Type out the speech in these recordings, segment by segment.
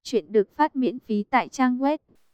Chuyện được phát miễn phí tại trang web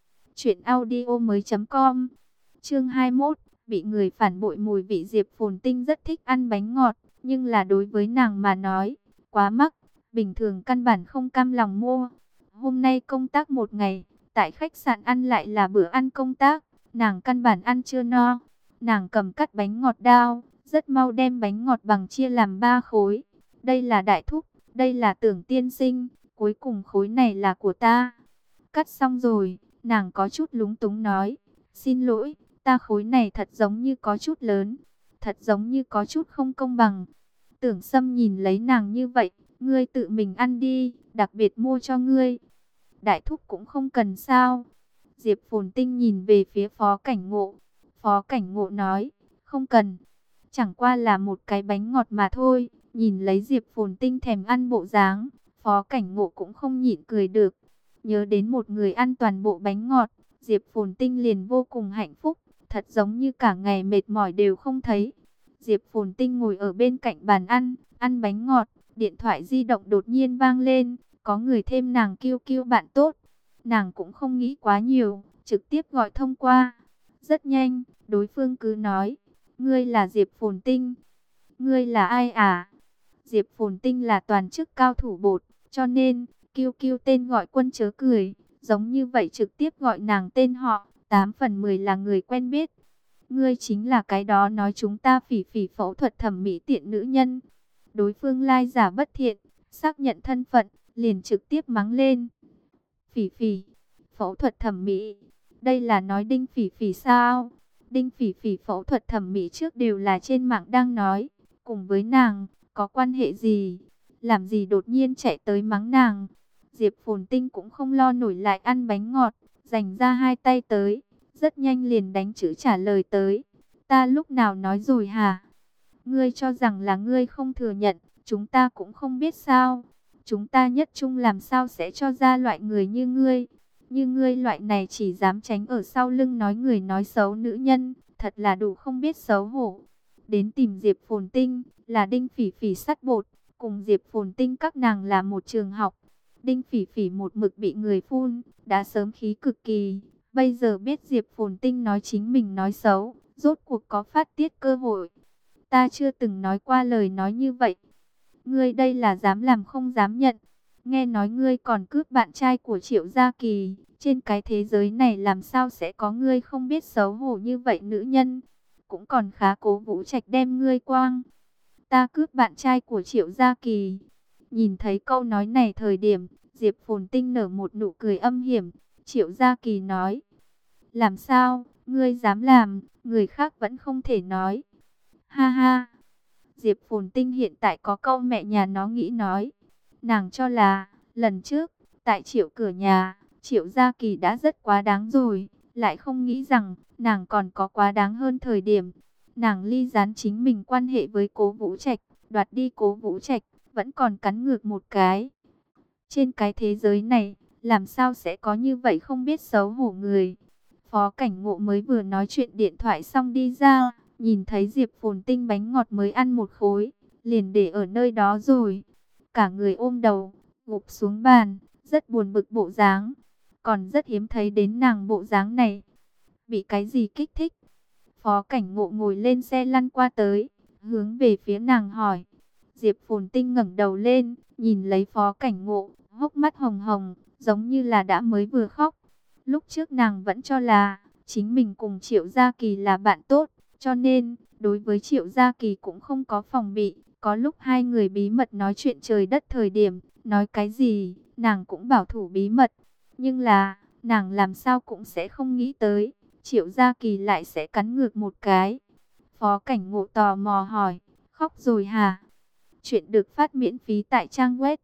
truyệnaudiomoi.com. Chương 21, bị người phản bội. Mùi vị. Diệp Phồn Tinh rất thích ăn bánh ngọt, nhưng là đối với nàng mà nói, quá mắc, bình thường căn bản không cam lòng mua. Hôm nay công tác một ngày, tại khách sạn ăn lại là bữa ăn công tác, nàng căn bản ăn chưa no. Nàng cầm cắt bánh ngọt đao, rất mau đem bánh ngọt bằng chia làm 3 khối. Đây là Đại Thúc, đây là Tưởng tiên sinh, cuối cùng khối này là của ta. Cắt xong rồi, nàng có chút lúng túng nói, xin lỗi, ta khối này thật giống như có chút lớn, thật giống như có chút không công bằng. Tưởng Sâm nhìn lấy nàng như vậy, ngươi tự mình ăn đi, đặc biệt mua cho ngươi. Đại Thúc cũng không cần sao. Diệp Phồn Tinh nhìn về phía Phó Cảnh Ngộ. Phó Cảnh Ngộ nói, không cần, chẳng qua là một cái bánh ngọt mà thôi. Nhìn lấy Diệp Phồn Tinh thèm ăn bộ dáng, Phó Cảnh Ngộ cũng không nhịn cười được. Nhớ đến một người ăn toàn bộ bánh ngọt, Diệp Phồn Tinh liền vô cùng hạnh phúc, thật giống như cả ngày mệt mỏi đều không thấy. Diệp Phồn Tinh ngồi ở bên cạnh bàn ăn bánh ngọt, điện thoại di động đột nhiên vang lên, có người thêm nàng QQ bạn tốt. Nàng cũng không nghĩ quá nhiều, trực tiếp gọi thông qua. Rất nhanh, đối phương cứ nói, ngươi là Diệp Phồn Tinh. Ngươi là ai à? Diệp Phồn Tinh là toàn chức cao thủ bột, cho nên QQ tên gọi Quân chớ cười, giống như vậy trực tiếp gọi nàng tên họ, 8 phần 10 là người quen biết. Ngươi chính là cái đó nói chúng ta phỉ phỉ phẫu thuật thẩm mỹ tiện nữ nhân. Đối phương lai giả bất thiện, xác nhận thân phận, liền trực tiếp mắng lên. Phỉ phỉ, phẫu thuật thẩm mỹ, đây là nói Đinh Phỉ Phỉ sao? Đinh Phỉ Phỉ phẫu thuật thẩm mỹ trước đều là trên mạng đang nói, cùng với nàng, có quan hệ gì? Làm gì đột nhiên chạy tới mắng nàng? Diệp Phồn Tinh cũng không lo nổi lại ăn bánh ngọt, dành ra hai tay tới, rất nhanh liền đánh chữ trả lời tới. Ta lúc nào nói rồi hả? Ngươi cho rằng là ngươi không thừa nhận, chúng ta cũng không biết sao? Chúng ta nhất chung làm sao sẽ cho ra loại người như ngươi? Như ngươi loại này chỉ dám tránh ở sau lưng nói người nói xấu nữ nhân, thật là đủ không biết xấu hổ. Đến tìm Diệp Phồn Tinh, là Đinh Phỉ Phỉ sắt bột, cùng Diệp Phồn Tinh các nàng là một trường học. Đinh Phỉ Phỉ một mực bị người phun, đã sớm khí cực kỳ. Bây giờ biết Diệp Phồn Tinh nói chính mình nói xấu, rốt cuộc có phát tiết cơ hội. Ta chưa từng nói qua lời nói như vậy. Ngươi đây là dám làm không dám nhận. Nghe nói ngươi còn cướp bạn trai của Triệu Gia Kỳ. Trên cái thế giới này làm sao sẽ có ngươi không biết xấu hổ như vậy nữ nhân. Cũng còn khá Cố Vũ Trạch đem ngươi quang. Ta cướp bạn trai của Triệu Gia Kỳ. Nhìn thấy câu nói này thời điểm, Diệp Phồn Tinh nở một nụ cười âm hiểm. Triệu Gia Kỳ nói, làm sao, ngươi dám làm, người khác vẫn không thể nói. Ha ha, Diệp Phồn Tinh hiện tại có câu mẹ nhà nó nghĩ nói. Nàng cho là, lần trước, tại Triệu cửa nhà, Triệu Gia Kỳ đã rất quá đáng rồi, lại không nghĩ rằng, nàng còn có quá đáng hơn thời điểm. Nàng ly gián chính mình quan hệ với Cố Vũ Trạch, đoạt đi Cố Vũ Trạch, vẫn còn cắn ngược một cái. Trên cái thế giới này, làm sao sẽ có như vậy không biết xấu hổ người. Phó Cảnh Ngộ mới vừa nói chuyện điện thoại xong đi ra, nhìn thấy Diệp Phồn Tinh bánh ngọt mới ăn một khối, liền để ở nơi đó rồi. Cả người ôm đầu, gục xuống bàn, rất buồn bực bộ dáng. Còn rất hiếm thấy đến nàng bộ dáng này. Bị cái gì kích thích? Phó Cảnh Ngộ ngồi lên xe lăn qua tới, hướng về phía nàng hỏi. Diệp Phồn Tinh ngẩng đầu lên, nhìn lấy Phó Cảnh Ngộ, hốc mắt hồng hồng, giống như là đã mới vừa khóc. Lúc trước nàng vẫn cho là chính mình cùng Triệu Gia Kỳ là bạn tốt, cho nên đối với Triệu Gia Kỳ cũng không có phòng bị. Có lúc hai người bí mật nói chuyện trời đất thời điểm, nói cái gì, nàng cũng bảo thủ bí mật. Nhưng là, nàng làm sao cũng sẽ không nghĩ tới, Triệu Gia Kỳ lại sẽ cắn ngược một cái. Phó Cảnh Ngộ tò mò hỏi, khóc rồi hả? Chuyện được phát miễn phí tại trang web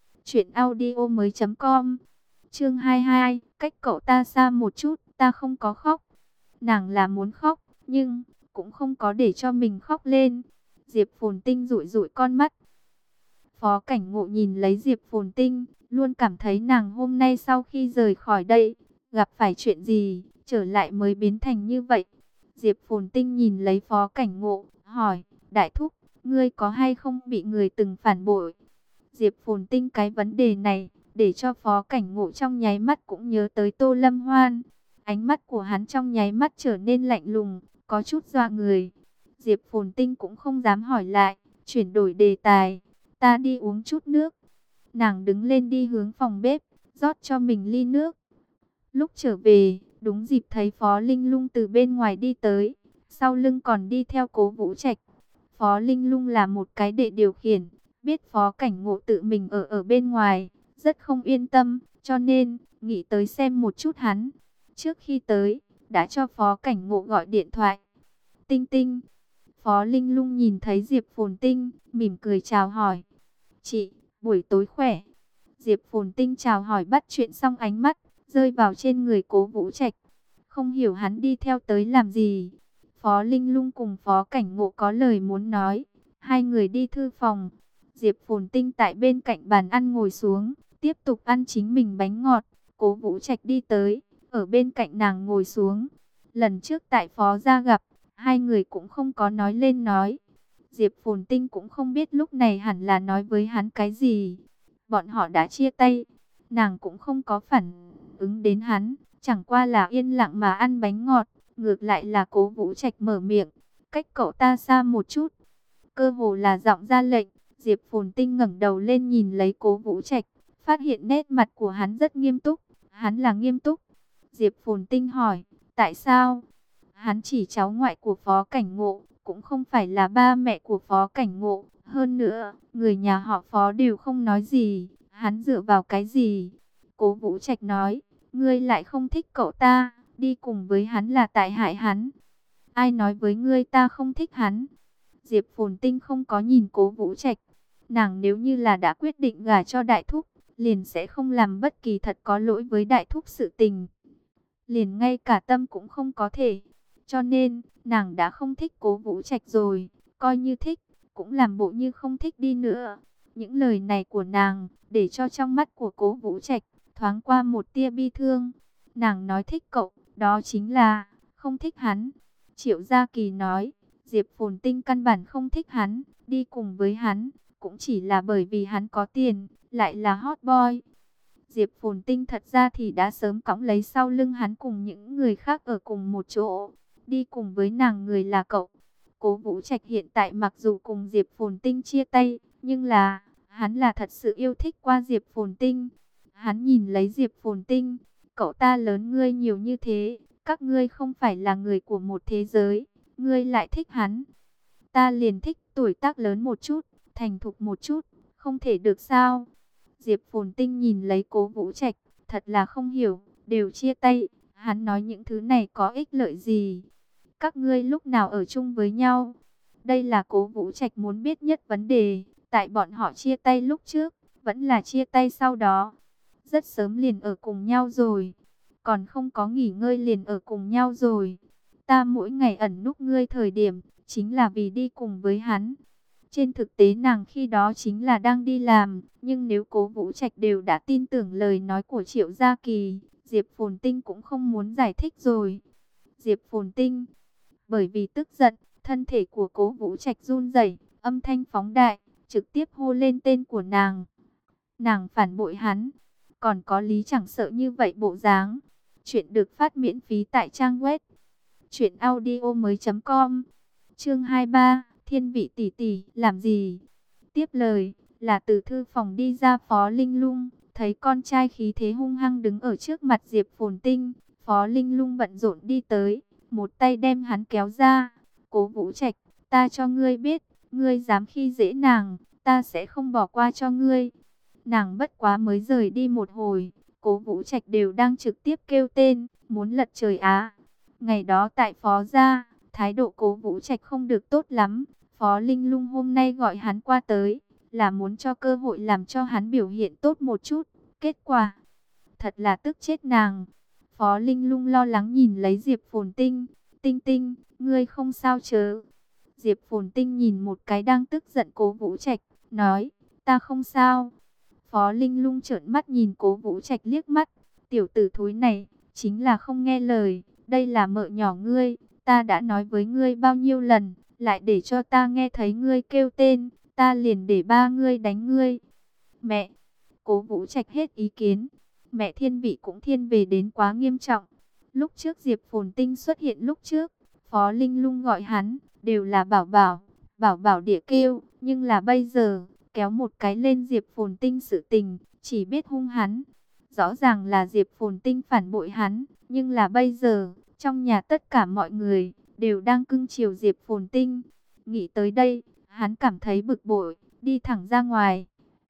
truyệnaudiomoi.com. Chương 22, cách cậu ta xa một chút, ta không có khóc. Nàng là muốn khóc, nhưng cũng không có để cho mình khóc lên. Diệp Phồn Tinh dụi dụi con mắt. Phó Cảnh Ngộ nhìn lấy Diệp Phồn Tinh, luôn cảm thấy nàng hôm nay sau khi rời khỏi đây, gặp phải chuyện gì, trở lại mới biến thành như vậy. Diệp Phồn Tinh nhìn lấy Phó Cảnh Ngộ, hỏi, Đại Thúc, ngươi có hay không bị người từng phản bội? Diệp Phồn Tinh cái vấn đề này, để cho Phó Cảnh Ngộ trong nháy mắt cũng nhớ tới Tô Lâm Hoan. Ánh mắt của hắn trong nháy mắt trở nên lạnh lùng, có chút dọa người. Diệp Phồn Tinh cũng không dám hỏi lại, chuyển đổi đề tài. Ta đi uống chút nước. Nàng đứng lên đi hướng phòng bếp, rót cho mình ly nước. Lúc trở về, đúng dịp thấy Phó Linh Lung từ bên ngoài đi tới, sau lưng còn đi theo Cố Vũ Trạch. Phó Linh Lung là một cái đệ điều khiển, biết Phó Cảnh Ngộ tự mình ở bên ngoài, rất không yên tâm, cho nên nghĩ tới xem một chút hắn. Trước khi tới, đã cho Phó Cảnh Ngộ gọi điện thoại. Tinh Tinh. Phó Linh Lung nhìn thấy Diệp Phồn Tinh, mỉm cười chào hỏi. Chị, buổi tối khỏe. Diệp Phồn Tinh chào hỏi bắt chuyện xong ánh mắt rơi vào trên người Cố Vũ Trạch. Không hiểu hắn đi theo tới làm gì. Phó Linh Lung cùng Phó Cảnh Ngộ có lời muốn nói. Hai người đi thư phòng. Diệp Phồn Tinh tại bên cạnh bàn ăn ngồi xuống, tiếp tục ăn chính mình bánh ngọt. Cố Vũ Trạch đi tới, ở bên cạnh nàng ngồi xuống. Lần trước tại Phó gia gặp, hai người cũng không có nói lên nói. Diệp Phồn Tinh cũng không biết lúc này hẳn là nói với hắn cái gì. Bọn họ đã chia tay, nàng cũng không có phản ứng đến hắn, chẳng qua là yên lặng mà ăn bánh ngọt. Ngược lại là Cố Vũ Trạch mở miệng, cách cậu ta xa một chút. Cơ hồ là giọng ra lệnh. Diệp Phồn Tinh ngẩng đầu lên nhìn lấy Cố Vũ Trạch, phát hiện nét mặt của hắn rất nghiêm túc. Hắn là nghiêm túc. Diệp Phồn Tinh hỏi, tại sao? Hắn chỉ cháu ngoại của Phó Cảnh Ngộ, cũng không phải là ba mẹ của Phó Cảnh Ngộ. Hơn nữa, người nhà họ Phó đều không nói gì. Hắn dựa vào cái gì? Cố Vũ Trạch nói, ngươi lại không thích cậu ta, đi cùng với hắn là tại hại hắn. Ai nói với ngươi ta không thích hắn? Diệp Phồn Tinh không có nhìn Cố Vũ Trạch. Nàng nếu như là đã quyết định gả cho Đại Thúc, liền sẽ không làm bất kỳ thật có lỗi với Đại Thúc sự tình. Liền ngay cả tâm cũng không có thể. Cho nên, nàng đã không thích Cố Vũ Trạch rồi. Coi như thích, cũng làm bộ như không thích đi nữa. Những lời này của nàng, để cho trong mắt của Cố Vũ Trạch thoáng qua một tia bi thương. Nàng nói thích cậu, đó chính là không thích hắn. Triệu Gia Kỳ nói, Diệp Phồn Tinh căn bản không thích hắn, đi cùng với hắn, cũng chỉ là bởi vì hắn có tiền, lại là hot boy. Diệp Phồn Tinh thật ra thì đã sớm cõng lấy sau lưng hắn cùng những người khác ở cùng một chỗ. Đi cùng với nàng người là cậu. Cố Vũ Trạch hiện tại mặc dù cùng Diệp Phồn Tinh chia tay, nhưng là, hắn là thật sự yêu thích qua Diệp Phồn Tinh. Hắn nhìn lấy Diệp Phồn Tinh, cậu ta lớn ngươi nhiều như thế, các ngươi không phải là người của một thế giới, ngươi lại thích hắn. Ta liền thích tuổi tác lớn một chút, thành thục một chút, không thể được sao? Diệp Phồn Tinh nhìn lấy Cố Vũ Trạch, thật là không hiểu, đều chia tay, hắn nói những thứ này có ích lợi gì? Các ngươi lúc nào ở chung với nhau? Đây là Cố Vũ Trạch muốn biết nhất vấn đề, tại bọn họ chia tay lúc trước, vẫn là chia tay sau đó. Rất sớm liền ở cùng nhau rồi, còn không có nghỉ ngơi liền ở cùng nhau rồi. Ta mỗi ngày ẩn núp ngươi thời điểm, chính là vì đi cùng với hắn. Trên thực tế nàng khi đó chính là đang đi làm, nhưng nếu Cố Vũ Trạch đều đã tin tưởng lời nói của Triệu Gia Kỳ, Diệp Phồn Tinh cũng không muốn giải thích rồi. Diệp Phồn Tinh, bởi vì tức giận, thân thể của Cố Vũ Trạch run rẩy, âm thanh phóng đại, trực tiếp hô lên tên của nàng. Nàng phản bội hắn, còn có lý chẳng sợ như vậy bộ dáng. Chuyện được phát miễn phí tại trang web truyệnaudiomoi.com. Chương 23, Thiên vị tỷ tỷ, làm gì? Tiếp lời là từ thư phòng đi ra Phó Linh Lung, thấy con trai khí thế hung hăng đứng ở trước mặt Diệp Phồn Tinh, Phó Linh Lung bận rộn đi tới, một tay đem hắn kéo ra. Cố Vũ Trạch, ta cho ngươi biết, ngươi dám khi dễ nàng, ta sẽ không bỏ qua cho ngươi. Nàng bất quá mới rời đi một hồi, Cố Vũ Trạch đều đang trực tiếp kêu tên, muốn lật trời á. Ngày đó tại Phó gia, thái độ Cố Vũ Trạch không được tốt lắm. Phó Linh Lung hôm nay gọi hắn qua tới, là muốn cho cơ hội làm cho hắn biểu hiện tốt một chút. Kết quả, thật là tức chết nàng. Phó Linh Lung lo lắng nhìn lấy Diệp Phồn Tinh. Tinh Tinh, ngươi không sao chớ? Diệp Phồn Tinh nhìn một cái đang tức giận Cố Vũ Trạch, nói, ta không sao. Phó Linh Lung trợn mắt nhìn Cố Vũ Trạch liếc mắt. Tiểu tử thúi này, chính là không nghe lời. Đây là mợ nhỏ ngươi, ta đã nói với ngươi bao nhiêu lần, lại để cho ta nghe thấy ngươi kêu tên, ta liền để ba ngươi đánh ngươi. Mẹ! Cố Vũ Trạch hết ý kiến. Mẹ Thiên Vị cũng thiên về đến quá nghiêm trọng. Lúc trước Diệp Phồn Tinh xuất hiện lúc trước, Phó Linh Lung gọi hắn, đều là bảo bảo, bảo bảo địa kêu. Nhưng là bây giờ, kéo một cái lên Diệp Phồn Tinh sự tình, chỉ biết hung hắn. Rõ ràng là Diệp Phồn Tinh phản bội hắn, nhưng là bây giờ, trong nhà tất cả mọi người, đều đang cưng chiều Diệp Phồn Tinh. Nghĩ tới đây, hắn cảm thấy bực bội, đi thẳng ra ngoài.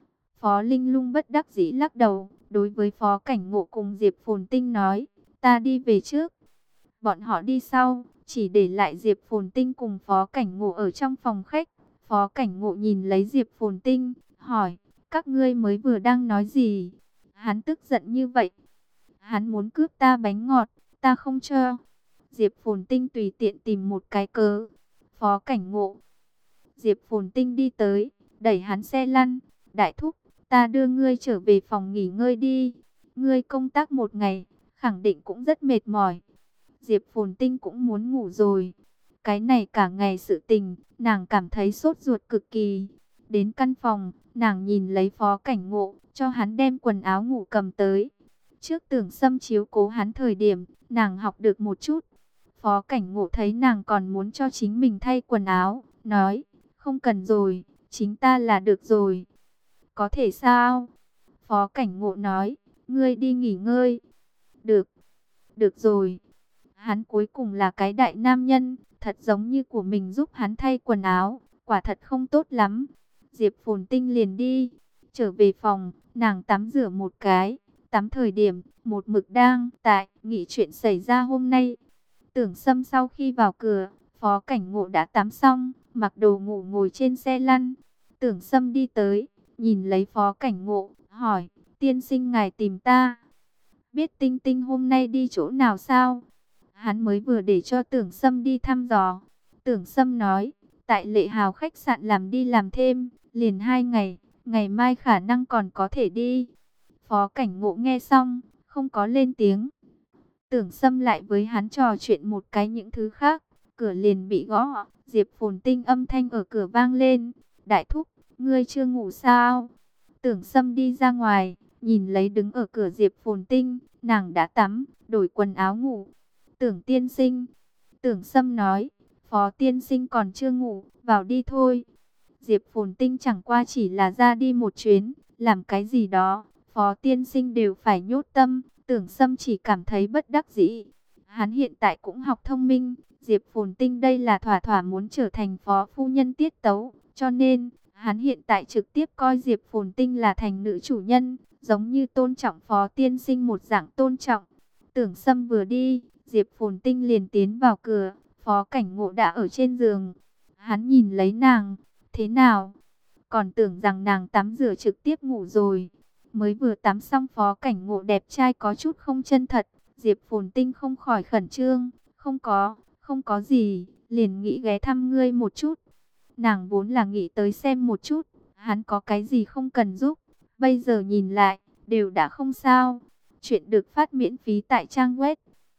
Phó Linh Lung bất đắc dĩ lắc đầu, đối với Phó Cảnh Ngộ cùng Diệp Phồn Tinh nói, ta đi về trước. Bọn họ đi sau, chỉ để lại Diệp Phồn Tinh cùng Phó Cảnh Ngộ ở trong phòng khách. Phó Cảnh Ngộ nhìn lấy Diệp Phồn Tinh, hỏi, các ngươi mới vừa đang nói gì? Hắn tức giận như vậy. Hắn muốn cướp ta bánh ngọt, ta không cho. Diệp Phồn Tinh tùy tiện tìm một cái cớ. Phó Cảnh Ngộ. Diệp Phồn Tinh đi tới, đẩy hắn xe lăn. Đại thúc, ta đưa ngươi trở về phòng nghỉ ngơi đi. Ngươi công tác một ngày, khẳng định cũng rất mệt mỏi. Diệp Phồn Tinh cũng muốn ngủ rồi. Cái này cả ngày sự tình, nàng cảm thấy sốt ruột cực kỳ. Đến căn phòng, nàng nhìn lấy Phó Cảnh Ngộ, cho hắn đem quần áo ngủ cầm tới. Trước Tưởng Sâm chiếu cố hắn thời điểm, nàng học được một chút. Phó Cảnh Ngộ thấy nàng còn muốn cho chính mình thay quần áo, nói, không cần rồi, chính ta là được rồi. Có thể sao? Phó Cảnh Ngộ nói, ngươi đi nghỉ ngơi. Được, được rồi. Hắn cuối cùng là cái đại nam nhân, thật giống như của mình giúp hắn thay quần áo, quả thật không tốt lắm. Diệp Phồn Tinh liền đi, trở về phòng, nàng tắm rửa một cái, tắm thời điểm, một mực đang tại nghĩ chuyện xảy ra hôm nay. Tưởng Sâm sau khi vào cửa, Phó Cảnh Ngộ đã tắm xong, mặc đồ ngủ ngồi trên xe lăn. Tưởng Sâm đi tới, nhìn lấy Phó Cảnh Ngộ, hỏi, tiên sinh ngài tìm ta. Biết Tinh Tinh hôm nay đi chỗ nào sao? Hắn mới vừa để cho Tưởng Sâm đi thăm dò. Tưởng Sâm nói, tại Lệ Hào khách sạn làm đi làm thêm, liền 2 ngày, ngày mai khả năng còn có thể đi. Phó Cảnh Ngộ nghe xong, không có lên tiếng. Tưởng Sâm lại với hắn trò chuyện một cái những thứ khác, cửa liền bị gõ. Diệp Phồn Tinh âm thanh ở cửa vang lên, đại thúc, ngươi chưa ngủ sao? Tưởng Sâm đi ra ngoài, nhìn lấy đứng ở cửa Diệp Phồn Tinh, nàng đã tắm, đổi quần áo ngủ. Tưởng tiên sinh, Tưởng Sâm nói, Phó tiên sinh còn chưa ngủ, vào đi thôi. Diệp Phồn Tinh chẳng qua chỉ là ra đi một chuyến, làm cái gì đó, Phó tiên sinh đều phải nhốt tâm. Tưởng Sâm chỉ cảm thấy bất đắc dĩ. Hắn hiện tại cũng học thông minh, Diệp Phồn Tinh đây là thỏa thỏa muốn trở thành phó phu nhân tiết tấu, cho nên hắn hiện tại trực tiếp coi Diệp Phồn Tinh là thành nữ chủ nhân, giống như tôn trọng Phó tiên sinh một dạng tôn trọng. Tưởng Sâm vừa đi, Diệp Phồn Tinh liền tiến vào cửa, Phó Cảnh Ngộ đã ở trên giường. Hắn nhìn lấy nàng, thế nào? Còn tưởng rằng nàng tắm rửa trực tiếp ngủ rồi. Mới vừa tắm xong Phó Cảnh Ngộ đẹp trai có chút không chân thật. Diệp Phồn Tinh không khỏi khẩn trương. Không có gì, liền nghĩ ghé thăm ngươi một chút. Nàng vốn là nghĩ tới xem một chút, hắn có cái gì không cần giúp. Bây giờ nhìn lại, đều đã không sao. Chuyện được phát miễn phí tại trang web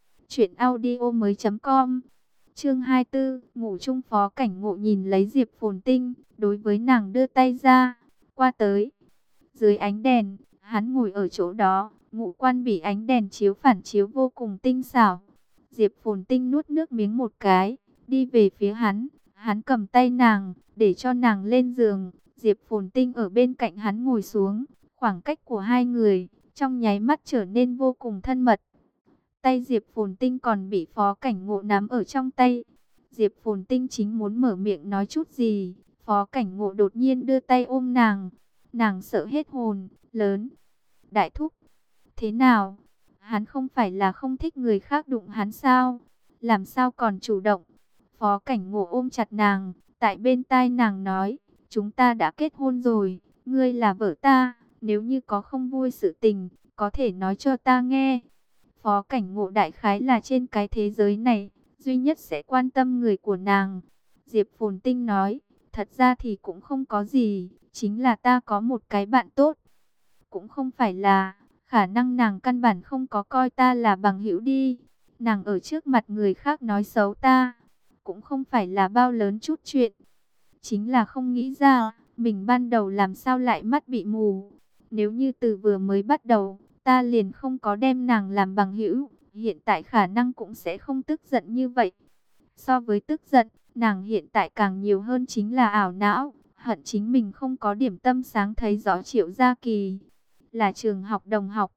truyệnaudiomoi.com. Chương 24, ngủ chung. Phó Cảnh Ngộ nhìn lấy Diệp Phồn Tinh, đối với nàng đưa tay ra, qua tới. Dưới ánh đèn, hắn ngồi ở chỗ đó, ngũ quan bị ánh đèn chiếu phản chiếu vô cùng tinh xảo. Diệp Phồn Tinh nuốt nước miếng một cái, đi về phía hắn, hắn cầm tay nàng, để cho nàng lên giường. Diệp Phồn Tinh ở bên cạnh hắn ngồi xuống, khoảng cách của hai người, trong nháy mắt trở nên vô cùng thân mật. Tay Diệp Phồn Tinh còn bị Phó Cảnh Ngộ nắm ở trong tay. Diệp Phồn Tinh chính muốn mở miệng nói chút gì, Phó Cảnh Ngộ đột nhiên đưa tay ôm nàng. Nàng sợ hết hồn, lớn. Đại thúc, thế nào? Hắn không phải là không thích người khác đụng hắn sao? Làm sao còn chủ động? Phó Cảnh Ngộ ôm chặt nàng, tại bên tai nàng nói, chúng ta đã kết hôn rồi, ngươi là vợ ta, nếu như có không vui sự tình, có thể nói cho ta nghe. Phó Cảnh Ngộ đại khái là trên cái thế giới này, duy nhất sẽ quan tâm người của nàng. Diệp Phồn Tinh nói, thật ra thì cũng không có gì, chính là ta có một cái bạn tốt. Cũng không phải là, khả năng nàng căn bản không có coi ta là bằng hữu đi. Nàng ở trước mặt người khác nói xấu ta, cũng không phải là bao lớn chút chuyện. Chính là không nghĩ ra, mình ban đầu làm sao lại mắt bị mù. Nếu như từ vừa mới bắt đầu, ta liền không có đem nàng làm bằng hữu, hiện tại khả năng cũng sẽ không tức giận như vậy. So với tức giận, nàng hiện tại càng nhiều hơn chính là ảo não, hận chính mình không có điểm tâm sáng thấy rõ Triệu Gia Kỳ. Là trường học đồng học.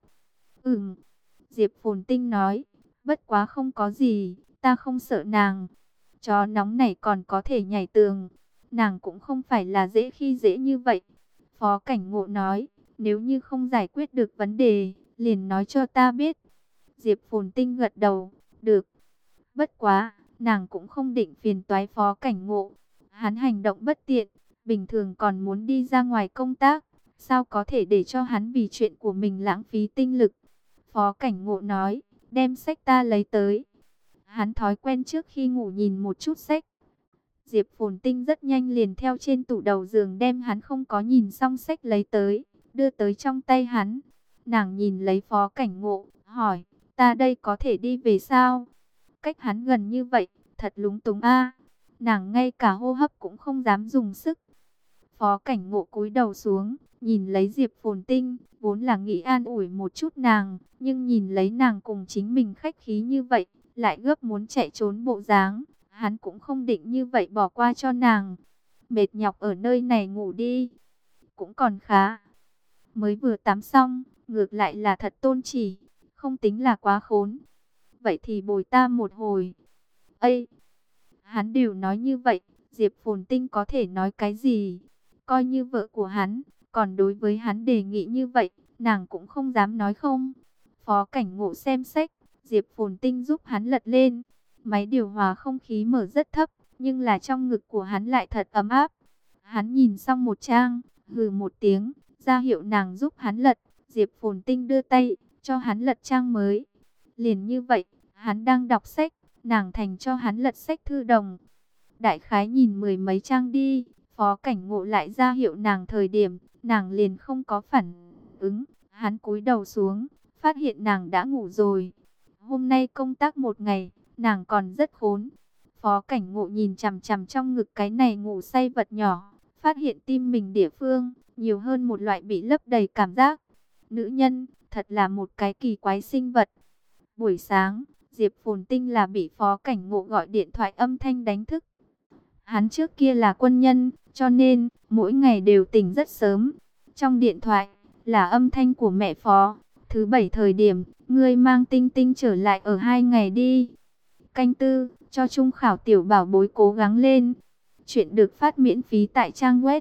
Diệp Phồn Tinh nói, bất quá không có gì, ta không sợ nàng. Chó nóng này còn có thể nhảy tường, nàng cũng không phải là dễ khi dễ như vậy. Phó Cảnh Ngộ nói, nếu như không giải quyết được vấn đề, liền nói cho ta biết. Diệp Phồn Tinh gật đầu, được. Bất quá, nàng cũng không định phiền toái Phó Cảnh Ngộ. Hắn hành động bất tiện, bình thường còn muốn đi ra ngoài công tác, sao có thể để cho hắn vì chuyện của mình lãng phí tinh lực. Phó Cảnh Ngộ nói, đem sách ta lấy tới. Hắn thói quen trước khi ngủ nhìn một chút sách. Diệp Phồn Tinh rất nhanh liền theo trên tủ đầu giường đem hắn không có nhìn xong sách lấy tới, đưa tới trong tay hắn. Nàng nhìn lấy Phó Cảnh Ngộ, hỏi, ta đây có thể đi về sao? Cách hắn gần như vậy, thật lúng túng a. Nàng ngay cả hô hấp cũng không dám dùng sức. Phó Cảnh Ngộ cúi đầu xuống, nhìn lấy Diệp Phồn Tinh, vốn là nghĩ an ủi một chút nàng, nhưng nhìn lấy nàng cùng chính mình khách khí như vậy, lại gấp muốn chạy trốn bộ dáng, hắn cũng không định như vậy bỏ qua cho nàng. Mệt nhọc ở nơi này ngủ đi, cũng còn khá. Mới vừa tắm xong, ngược lại là thật tôn chỉ, không tính là quá khốn. Vậy thì bồi ta một hồi. Ây, hắn đều nói như vậy, Diệp Phồn Tinh có thể nói cái gì? Coi như vợ của hắn, còn đối với hắn đề nghị như vậy, nàng cũng không dám nói không. Phó Cảnh Ngộ xem sách, Diệp Phồn Tinh giúp hắn lật lên. Máy điều hòa không khí mở rất thấp, nhưng là trong ngực của hắn lại thật ấm áp. Hắn nhìn xong một trang, hừ một tiếng, ra hiệu nàng giúp hắn lật. Diệp Phồn Tinh đưa tay, cho hắn lật trang mới. Liền như vậy, hắn đang đọc sách, nàng thành cho hắn lật sách thư đồng. Đại khái nhìn mười mấy trang đi, Phó Cảnh Ngộ lại ra hiệu nàng thời điểm, nàng liền không có phản ứng. Hắn cúi đầu xuống, phát hiện nàng đã ngủ rồi. Hôm nay công tác một ngày, nàng còn rất khốn. Phó Cảnh Ngộ nhìn chằm chằm trong ngực cái này ngủ say vật nhỏ, phát hiện tim mình địa phương, nhiều hơn một loại bị lấp đầy cảm giác. Nữ nhân, thật là một cái kỳ quái sinh vật. Buổi sáng, Diệp Phồn Tinh là bị Phó Cảnh Ngộ gọi điện thoại âm thanh đánh thức. Hắn trước kia là quân nhân, cho nên mỗi ngày đều tỉnh rất sớm. Trong điện thoại là âm thanh của mẹ Phó. Thứ bảy thời điểm, ngươi mang Tinh Tinh trở lại ở 2 ngày đi. Canh tư, cho Trung Khảo tiểu bảo bối cố gắng lên. Chuyện được phát miễn phí tại trang web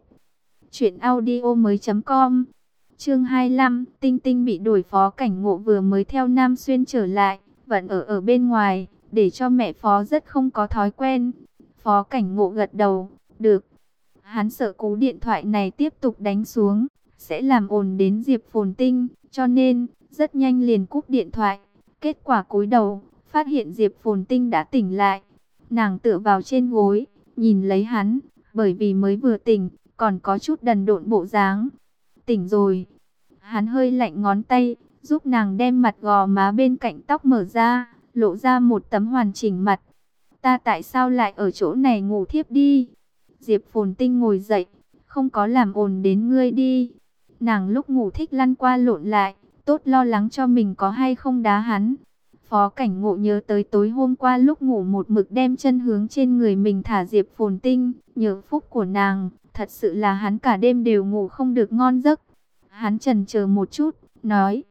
truyệnaudiomoi.com. Chương 25, Tinh Tinh bị đuổi. Phó Cảnh Ngộ vừa mới theo Nam Xuyên trở lại, vẫn ở bên ngoài, để cho mẹ Phó rất không có thói quen. Phó Cảnh Ngộ gật đầu, được. Hắn sợ cú điện thoại này tiếp tục đánh xuống, sẽ làm ồn đến Diệp Phồn Tinh, cho nên rất nhanh liền cúp điện thoại. Kết quả cúi đầu, phát hiện Diệp Phồn Tinh đã tỉnh lại. Nàng tựa vào trên gối, nhìn lấy hắn, bởi vì mới vừa tỉnh, còn có chút đần độn bộ dáng. Tỉnh rồi. Hắn hơi lạnh ngón tay, giúp nàng đem mặt gò má bên cạnh tóc mở ra, lộ ra một tấm hoàn chỉnh mặt. Ta tại sao lại ở chỗ này ngủ thiếp đi? Diệp Phồn Tinh ngồi dậy, không có làm ồn đến ngươi đi. Nàng lúc ngủ thích lăn qua lộn lại, tốt lo lắng cho mình có hay không đá hắn. Phó Cảnh Ngộ nhớ tới tối hôm qua lúc ngủ một mực đem chân hướng trên người mình thả Diệp Phồn Tinh, nhớ phúc của nàng, thật sự là hắn cả đêm đều ngủ không được ngon giấc. Hắn chần chờ một chút, nói,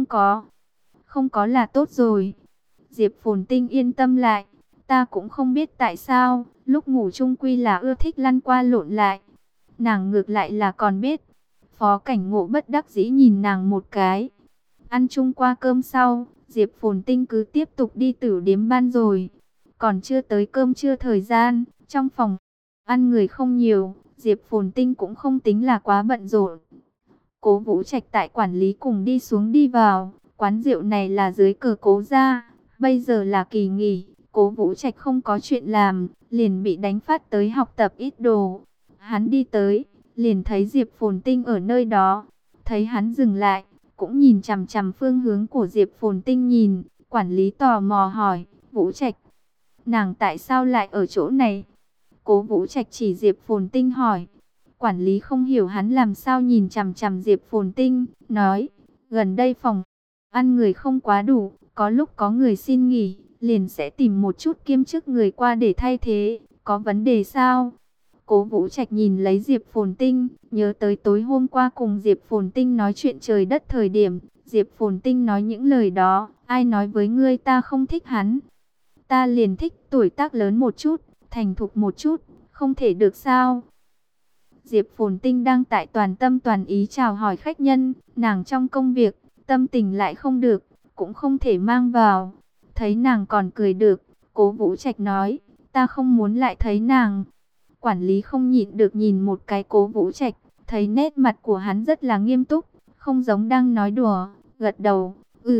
không có là tốt rồi. Diệp Phồn Tinh yên tâm lại, ta cũng không biết tại sao, lúc ngủ chung quy là ưa thích lăn qua lộn lại. Nàng ngược lại là còn biết. Phó Cảnh Ngộ bất đắc dĩ nhìn nàng một cái. Ăn chung qua cơm sau, Diệp Phồn Tinh cứ tiếp tục đi Tử Điếm Ban rồi. Còn chưa tới cơm trưa thời gian, trong phòng ăn người không nhiều, Diệp Phồn Tinh cũng không tính là quá bận rộn. Cố Vũ Trạch tại quản lý cùng đi xuống đi vào, quán rượu này là dưới cờ Cố gia, bây giờ là kỳ nghỉ, Cố Vũ Trạch không có chuyện làm, liền bị đánh phát tới học tập ít đồ. Hắn đi tới, liền thấy Diệp Phồn Tinh ở nơi đó, thấy hắn dừng lại, cũng nhìn chằm chằm phương hướng của Diệp Phồn Tinh nhìn, quản lý tò mò hỏi, Vũ Trạch, nàng tại sao lại ở chỗ này? Cố Vũ Trạch chỉ Diệp Phồn Tinh hỏi, Quản lý không hiểu hắn làm sao nhìn chằm chằm Diệp Phồn Tinh, nói, gần đây phòng ăn người không quá đủ, có lúc có người xin nghỉ, liền sẽ tìm một chút kiêm chức người qua để thay thế, có vấn đề sao? Cố Vũ Trạch nhìn lấy Diệp Phồn Tinh, nhớ tới tối hôm qua cùng Diệp Phồn Tinh nói chuyện trời đất thời điểm, Diệp Phồn Tinh nói những lời đó, ai nói với ngươi ta không thích hắn? Ta liền thích tuổi tác lớn một chút, thành thục một chút, không thể được sao? Diệp Phồn Tinh đang tại toàn tâm toàn ý chào hỏi khách nhân, nàng trong công việc, tâm tình lại không được, cũng không thể mang vào. Thấy nàng còn cười được, Cố Vũ Trạch nói, ta không muốn lại thấy nàng. Quản lý không nhịn được nhìn một cái Cố Vũ Trạch, thấy nét mặt của hắn rất là nghiêm túc, không giống đang nói đùa, gật đầu,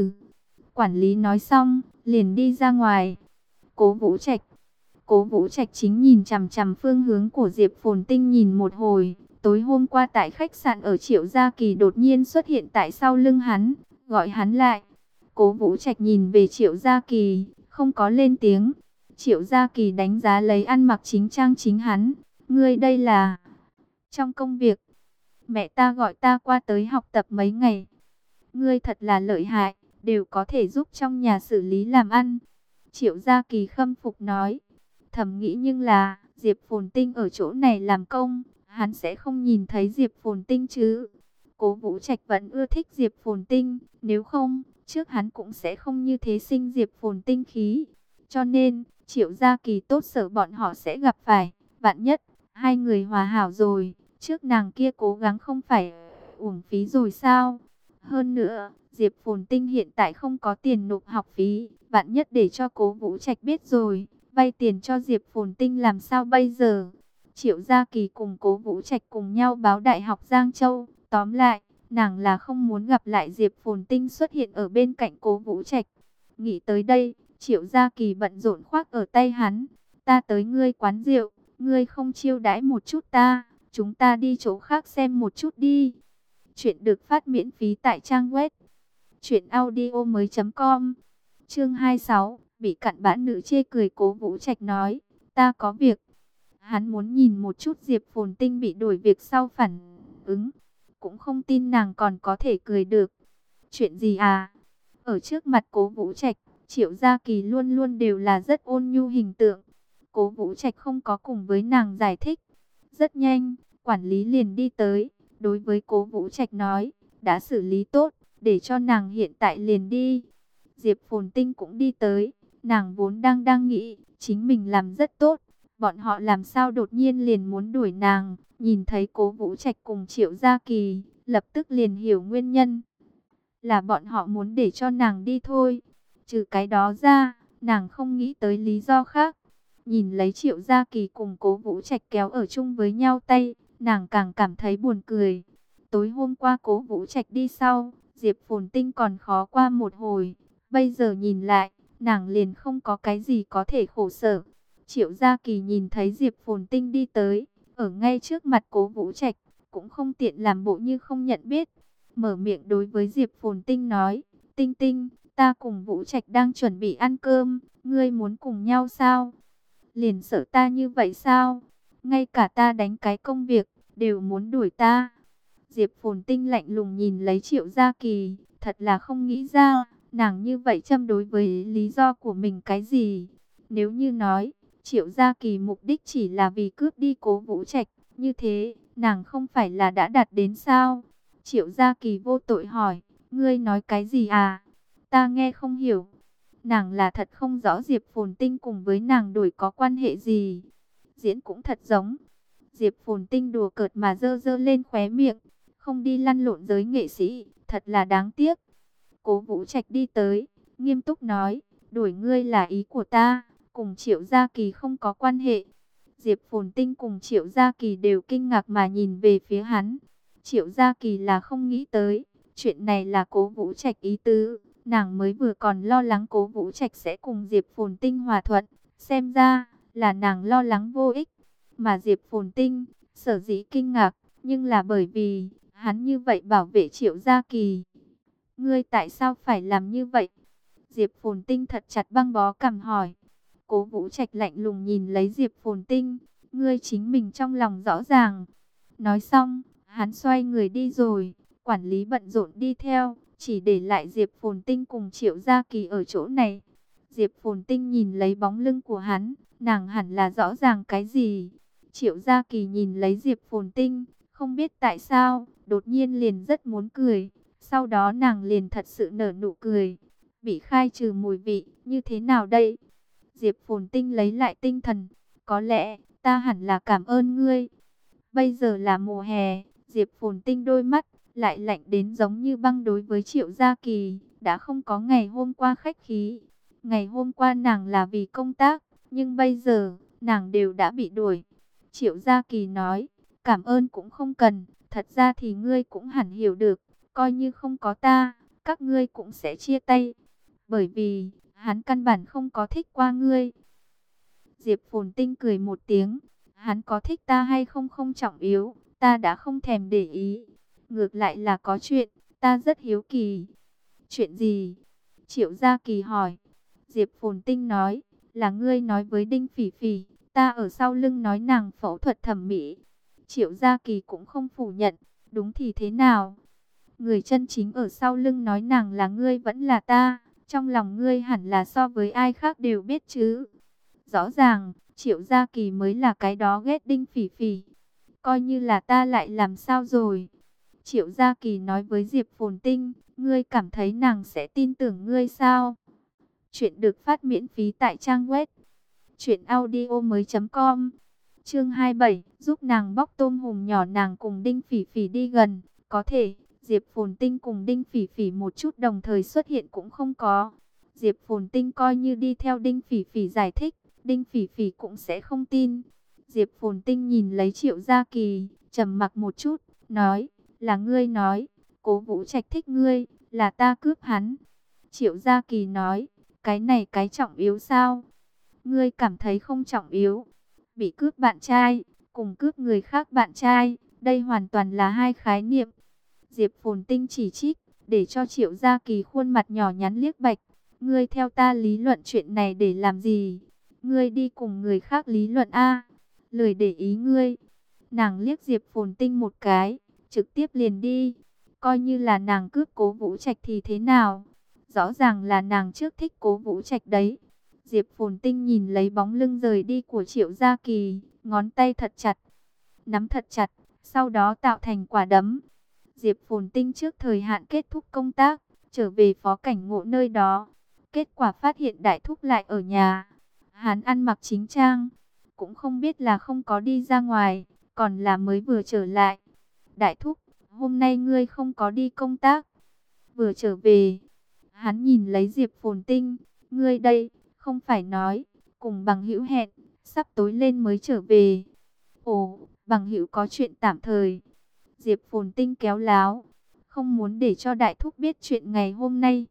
Quản lý nói xong, liền đi ra ngoài. Cố Vũ Trạch Cố Vũ Trạch chính nhìn chằm chằm phương hướng của Diệp Phồn Tinh nhìn một hồi. Tối hôm qua tại khách sạn ở Triệu Gia Kỳ đột nhiên xuất hiện tại sau lưng hắn, gọi hắn lại. Cố Vũ Trạch nhìn về Triệu Gia Kỳ, không có lên tiếng. Triệu Gia Kỳ đánh giá lấy ăn mặc chính trang chính hắn. Ngươi đây là... Trong công việc, mẹ ta gọi ta qua tới học tập mấy ngày. Ngươi thật là lợi hại, đều có thể giúp trong nhà xử lý làm ăn. Triệu Gia Kỳ khâm phục nói. Thầm nghĩ nhưng là, Diệp Phồn Tinh ở chỗ này làm công, hắn sẽ không nhìn thấy Diệp Phồn Tinh chứ. Cố Vũ Trạch vẫn ưa thích Diệp Phồn Tinh, nếu không, trước hắn cũng sẽ không như thế sinh Diệp Phồn Tinh khí. Cho nên, Triệu Gia Kỳ tốt sợ bọn họ sẽ gặp phải, vạn nhất, hai người hòa hảo rồi, trước nàng kia cố gắng không phải uổng phí rồi sao? Hơn nữa, Diệp Phồn Tinh hiện tại không có tiền nộp học phí, vạn nhất để cho Cố Vũ Trạch biết rồi, vay tiền cho Diệp Phồn Tinh làm sao bây giờ? Triệu Gia Kỳ cùng Cố Vũ Trạch cùng nhau báo Đại học Giang Châu. Tóm lại, nàng là không muốn gặp lại Diệp Phồn Tinh xuất hiện ở bên cạnh Cố Vũ Trạch. Nghĩ tới đây, Triệu Gia Kỳ bận rộn khoác ở tay hắn. Ta tới ngươi quán rượu, ngươi không chiêu đãi một chút ta, chúng ta đi chỗ khác xem một chút đi. Chuyện được phát miễn phí tại trang web truyệnaudiomoi.com. Chương 26, bị cặn bã nữ chê cười. Cố Vũ Trạch nói, ta có việc. Hắn muốn nhìn một chút Diệp Phồn Tinh bị đổi việc sau phản ứng, cũng không tin nàng còn có thể cười được. Chuyện gì à? Ở trước mặt Cố Vũ Trạch, Triệu Gia Kỳ luôn luôn đều là rất ôn nhu hình tượng. Cố Vũ Trạch không có cùng với nàng giải thích. Rất nhanh, quản lý liền đi tới, đối với Cố Vũ Trạch nói, đã xử lý tốt, để cho nàng hiện tại liền đi. Diệp Phồn Tinh cũng đi tới, nàng vốn đang nghĩ, chính mình làm rất tốt, bọn họ làm sao đột nhiên liền muốn đuổi nàng. Nhìn thấy Cố Vũ Trạch cùng Triệu Gia Kỳ, lập tức liền hiểu nguyên nhân, là bọn họ muốn để cho nàng đi thôi. Trừ cái đó ra, nàng không nghĩ tới lý do khác. Nhìn lấy Triệu Gia Kỳ cùng Cố Vũ Trạch kéo ở chung với nhau tay, nàng càng cảm thấy buồn cười. Tối hôm qua Cố Vũ Trạch đi sau, Diệp Phồn Tinh còn khó qua một hồi. Bây giờ nhìn lại, nàng liền không có cái gì có thể khổ sở. Triệu Gia Kỳ nhìn thấy Diệp Phồn Tinh đi tới, ở ngay trước mặt Cố Vũ Trạch, cũng không tiện làm bộ như không nhận biết. Mở miệng đối với Diệp Phồn Tinh nói, Tinh Tinh, ta cùng Vũ Trạch đang chuẩn bị ăn cơm, ngươi muốn cùng nhau sao? Liền sợ ta như vậy sao? Ngay cả ta đánh cái công việc, đều muốn đuổi ta. Diệp Phồn Tinh lạnh lùng nhìn lấy Triệu Gia Kỳ, thật là không nghĩ ra, nàng như vậy châm đối với lý do của mình cái gì. Nếu như nói, Triệu Gia Kỳ mục đích chỉ là vì cướp đi Cố Vũ Trạch, như thế, nàng không phải là đã đạt đến sao? Triệu Gia Kỳ vô tội hỏi, ngươi nói cái gì à? Ta nghe không hiểu. Nàng là thật không rõ Diệp Phồn Tinh cùng với nàng đổi có quan hệ gì. Diễn cũng thật giống. Diệp Phồn Tinh đùa cợt mà dơ dơ lên khóe miệng. Không đi lăn lộn giới nghệ sĩ, thật là đáng tiếc. Cố Vũ Trạch đi tới, nghiêm túc nói, đuổi ngươi là ý của ta, cùng Triệu Gia Kỳ không có quan hệ. Diệp Phồn Tinh cùng Triệu Gia Kỳ đều kinh ngạc mà nhìn về phía hắn. Triệu Gia Kỳ là không nghĩ tới, chuyện này là Cố Vũ Trạch ý tứ. Nàng mới vừa còn lo lắng Cố Vũ Trạch sẽ cùng Diệp Phồn Tinh hòa thuận, xem ra là nàng lo lắng vô ích. Mà Diệp Phồn Tinh sở dĩ kinh ngạc, nhưng là bởi vì hắn như vậy bảo vệ Triệu Gia Kỳ. Ngươi tại sao phải làm như vậy? Diệp Phồn Tinh thật chặt băng bó cằm hỏi. Cố Vũ Trạch lạnh lùng nhìn lấy Diệp Phồn Tinh, ngươi chính mình trong lòng rõ ràng. Nói xong, hắn xoay người đi rồi, quản lý bận rộn đi theo, chỉ để lại Diệp Phồn Tinh cùng Triệu Gia Kỳ ở chỗ này. Diệp Phồn Tinh nhìn lấy bóng lưng của hắn, nàng hẳn là rõ ràng cái gì. Triệu Gia Kỳ nhìn lấy Diệp Phồn Tinh, không biết tại sao, đột nhiên liền rất muốn cười. Sau đó nàng liền thật sự nở nụ cười. Bị khai trừ mùi vị, như thế nào đây? Diệp Phồn Tinh lấy lại tinh thần. Có lẽ, ta hẳn là cảm ơn ngươi. Bây giờ là mùa hè, Diệp Phồn Tinh đôi mắt lại lạnh đến giống như băng đối với Triệu Gia Kỳ. Đã không có ngày hôm qua khách khí. Ngày hôm qua nàng là vì công tác, nhưng bây giờ, nàng đều đã bị đuổi. Triệu Gia Kỳ nói, cảm ơn cũng không cần, thật ra thì ngươi cũng hẳn hiểu được, coi như không có ta, các ngươi cũng sẽ chia tay. Bởi vì, hắn căn bản không có thích qua ngươi. Diệp Phồn Tinh cười một tiếng, hắn có thích ta hay không không trọng yếu, ta đã không thèm để ý. Ngược lại là có chuyện, ta rất hiếu kỳ. Chuyện gì? Triệu Gia Kỳ hỏi. Diệp Phồn Tinh nói, là ngươi nói với Đinh Phỉ Phỉ, ta ở sau lưng nói nàng phẫu thuật thẩm mỹ. Triệu Gia Kỳ cũng không phủ nhận, đúng thì thế nào? Người chân chính ở sau lưng nói nàng là ngươi vẫn là ta, trong lòng ngươi hẳn là so với ai khác đều biết chứ. Rõ ràng, Triệu Gia Kỳ mới là cái đó ghét Đinh Phỉ Phỉ. Coi như là ta lại làm sao rồi? Triệu Gia Kỳ nói với Diệp Phồn Tinh, ngươi cảm thấy nàng sẽ tin tưởng ngươi sao? Chuyện được phát miễn phí tại trang web truyệnaudiomoi.com. Chương 27, giúp nàng bóc tôm hùm nhỏ. Nàng cùng Đinh Phỉ Phỉ đi gần, có thể Diệp Phồn Tinh cùng Đinh Phỉ Phỉ một chút đồng thời xuất hiện cũng không có. Diệp Phồn Tinh coi như đi theo Đinh Phỉ Phỉ giải thích, Đinh Phỉ Phỉ cũng sẽ không tin. Diệp Phồn Tinh nhìn lấy Triệu Gia Kỳ, trầm mặc một chút, nói, là ngươi nói, Cố Vũ Trạch thích ngươi, là ta cướp hắn. Triệu Gia Kỳ nói, cái này cái trọng yếu sao? Ngươi cảm thấy không trọng yếu. Bị cướp bạn trai, cùng cướp người khác bạn trai, đây hoàn toàn là hai khái niệm. Diệp Phồn Tinh chỉ trích, để cho Triệu Gia Kỳ khuôn mặt nhỏ nhắn liếc bạch. Ngươi theo ta lý luận chuyện này để làm gì? Ngươi đi cùng người khác lý luận a, lười để ý ngươi. Nàng liếc Diệp Phồn Tinh một cái, trực tiếp liền đi. Coi như là nàng cướp Cố Vũ Trạch thì thế nào? Rõ ràng là nàng trước thích Cố Vũ Trạch đấy. Diệp Phồn Tinh nhìn lấy bóng lưng rời đi của Triệu Gia Kỳ, ngón tay thật chặt, nắm thật chặt, sau đó tạo thành quả đấm. Diệp Phồn Tinh trước thời hạn kết thúc công tác, trở về Phó Cảnh Ngộ nơi đó. Kết quả phát hiện Đại Thúc lại ở nhà. Hắn ăn mặc chính trang, cũng không biết là không có đi ra ngoài, còn là mới vừa trở lại. Đại Thúc, hôm nay ngươi không có đi công tác. Vừa trở về, hắn nhìn lấy Diệp Phồn Tinh, ngươi đây, không phải nói, cùng bằng hữu hẹn, sắp tối lên mới trở về. Ồ, bằng hữu có chuyện tạm thời. Diệp Phồn Tinh kéo láo, không muốn để cho Đại Thúc biết chuyện ngày hôm nay.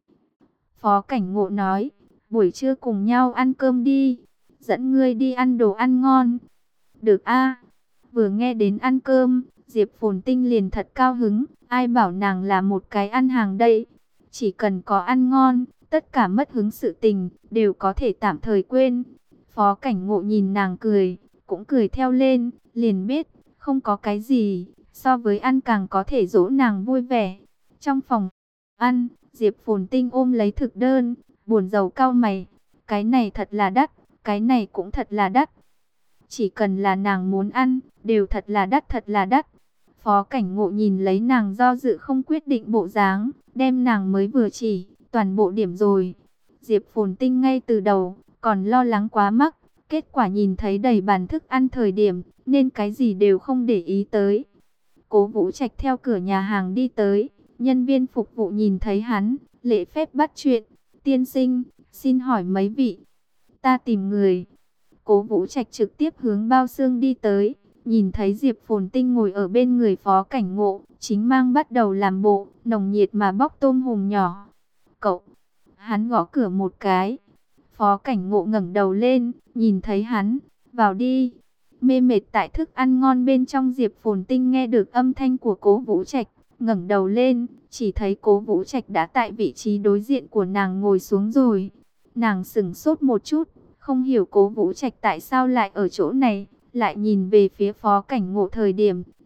Phó Cảnh Ngộ nói, buổi trưa cùng nhau ăn cơm đi, dẫn ngươi đi ăn đồ ăn ngon. Được a. Vừa nghe đến ăn cơm, Diệp Phồn Tinh liền thật cao hứng, ai bảo nàng là một cái ăn hàng đây. Chỉ cần có ăn ngon, tất cả mất hứng sự tình, đều có thể tạm thời quên. Phó Cảnh Ngộ nhìn nàng cười, cũng cười theo lên, liền biết, không có cái gì, so với ăn càng có thể dỗ nàng vui vẻ. Trong phòng ăn, Diệp Phồn Tinh ôm lấy thực đơn, buồn rầu cau mày, cái này thật là đắt, cái này cũng thật là đắt. Chỉ cần là nàng muốn ăn, đều thật là đắt, thật là đắt. Phó Cảnh Ngộ nhìn lấy nàng do dự không quyết định bộ dáng, đem nàng mới vừa chỉ, toàn bộ điểm rồi. Diệp Phồn Tinh ngay từ đầu, còn lo lắng quá mắc, kết quả nhìn thấy đầy bàn thức ăn thời điểm, nên cái gì đều không để ý tới. Cố Vũ Trạch theo cửa nhà hàng đi tới, nhân viên phục vụ nhìn thấy hắn, lễ phép bắt chuyện, tiên sinh, xin hỏi mấy vị, ta tìm người. Cố Vũ Trạch trực tiếp hướng bao xương đi tới, nhìn thấy Diệp Phồn Tinh ngồi ở bên người Phó Cảnh Ngộ, chính mang bắt đầu làm bộ, nồng nhiệt mà bóc tôm hùm nhỏ. Cậu, hắn gõ cửa một cái. Phó Cảnh Ngộ ngẩng đầu lên, nhìn thấy hắn, vào đi. Mê mệt tại thức ăn ngon bên trong, Diệp Phồn Tinh nghe được âm thanh của Cố Vũ Trạch, ngẩng đầu lên, chỉ thấy Cố Vũ Trạch đã tại vị trí đối diện của nàng ngồi xuống rồi. Nàng sững sốt một chút, không hiểu Cố Vũ Trạch tại sao lại ở chỗ này, lại nhìn về phía Phó Cảnh Ngộ thời điểm,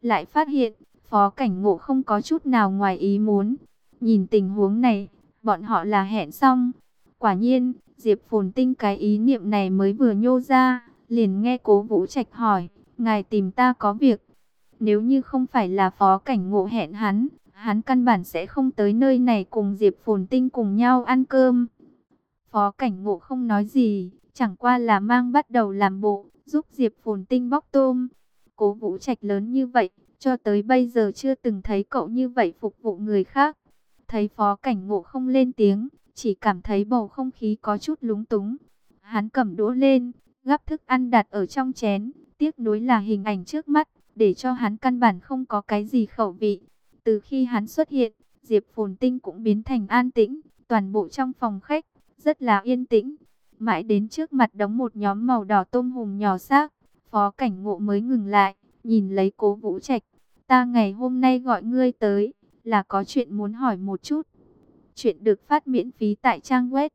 lại phát hiện Phó Cảnh Ngộ không có chút nào ngoài ý muốn. Nhìn tình huống này, bọn họ là hẹn xong. Quả nhiên, Diệp Phồn Tinh cái ý niệm này mới vừa nhô ra, liền nghe Cố Vũ Trạch hỏi, ngài tìm ta có việc. Nếu như không phải là Phó Cảnh Ngộ hẹn hắn căn bản sẽ không tới nơi này cùng Diệp Phồn Tinh cùng nhau ăn cơm. Phó Cảnh Ngộ không nói gì, chẳng qua là mang bắt đầu làm bộ, giúp Diệp Phồn Tinh bóc tôm. Cố Vũ Trạch lớn như vậy, cho tới bây giờ chưa từng thấy cậu như vậy phục vụ người khác. Thấy Phó Cảnh Ngộ không lên tiếng, chỉ cảm thấy bầu không khí có chút lúng túng. Hắn cầm đũa lên, gắp thức ăn đặt ở trong chén, tiếc nuối là hình ảnh trước mắt, để cho hắn căn bản không có cái gì khẩu vị. Từ khi hắn xuất hiện, Diệp Phồn Tinh cũng biến thành an tĩnh, toàn bộ trong phòng khách rất là yên tĩnh. Mãi đến trước mặt đóng một nhóm màu đỏ tôm hùm nhỏ xác, Phó Cảnh Ngộ mới ngừng lại, nhìn lấy Cố Vũ Trạch. Ta ngày hôm nay gọi ngươi tới, là có chuyện muốn hỏi một chút. Chuyện được phát miễn phí tại trang web